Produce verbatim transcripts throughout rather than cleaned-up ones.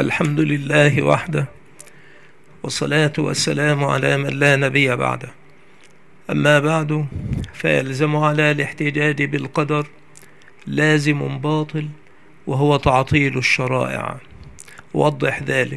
الحمد لله وحده، والصلاة والسلام على من لا نبي بعده. أما بعد، فيلزم على الاحتجاج بالقدر لازم باطل، وهو تعطيل الشرائع. وضح ذلك.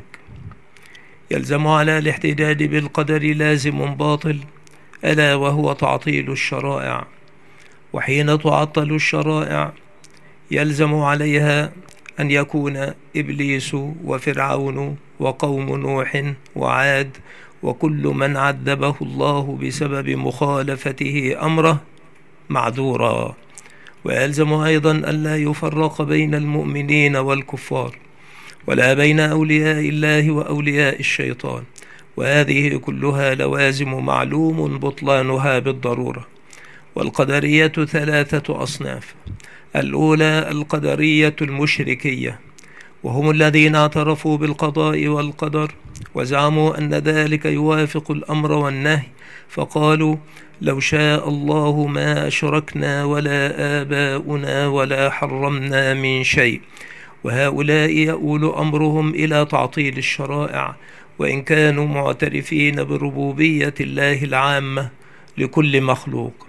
يلزم على الاحتجاج بالقدر لازم باطل، ألا وهو تعطيل الشرائع. وحين تعطل الشرائع يلزم عليها أن يكون إبليس وفرعون وقوم نوح وعاد وكل من عذبه الله بسبب مخالفته أمره معذورا. ويلزم أيضا أن لا يفرق بين المؤمنين والكفار، ولا بين أولياء الله وأولياء الشيطان، وهذه كلها لوازم معلوم بطلانها بالضرورة. والقدرية ثلاثة أصناف. الأولى القدرية المشركية، وهم الذين اعترفوا بالقضاء والقدر وزعموا أن ذلك يوافق الأمر والنهي، فقالوا لو شاء الله ما أشركنا ولا آباؤنا ولا حرمنا من شيء. وهؤلاء يؤول أمرهم إلى تعطيل الشرائع، وإن كانوا معترفين بربوبية الله العامة لكل مخلوق.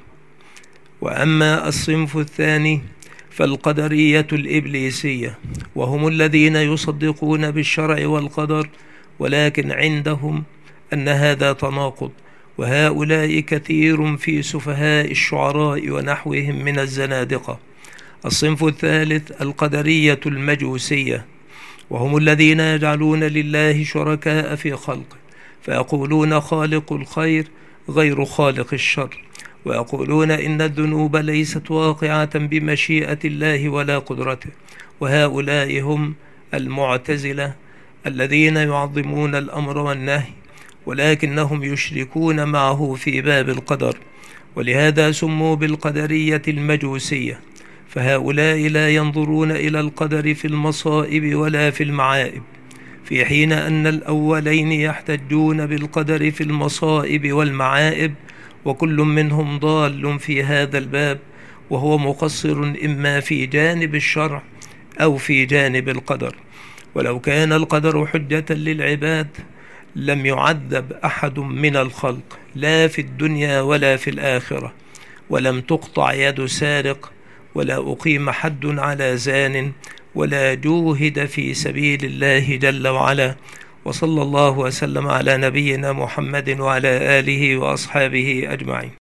وأما الصنف الثاني فالقدرية الإبليسية، وهم الذين يصدقون بالشرع والقدر، ولكن عندهم أن هذا تناقض. وهؤلاء كثير في سفهاء الشعراء ونحوهم من الزنادقة. الصنف الثالث القدرية المجوسية، وهم الذين يجعلون لله شركاء في خلقه، فيقولون خالق الخير غير خالق الشر، ويقولون إن الذنوب ليست واقعة بمشيئة الله ولا قدرته. وهؤلاء هم المعتزلة الذين يعظمون الأمر والنهي، ولكنهم يشركون معه في باب القدر، ولهذا سموا بالقدرية المجوسية. فهؤلاء لا ينظرون إلى القدر في المصائب ولا في المعائب، في حين أن الأولين يحتجون بالقدر في المصائب والمعائب، وكل منهم ضال في هذا الباب، وهو مقصر إما في جانب الشرع أو في جانب القدر. ولو كان القدر حجة للعباد لم يعذب أحد من الخلق، لا في الدنيا ولا في الآخرة، ولم تقطع يد سارق، ولا أقيم حد على زان، ولا جوهد في سبيل الله جل وعلا. وصلى الله وسلم على نبينا محمد وعلى آله وأصحابه أجمعين.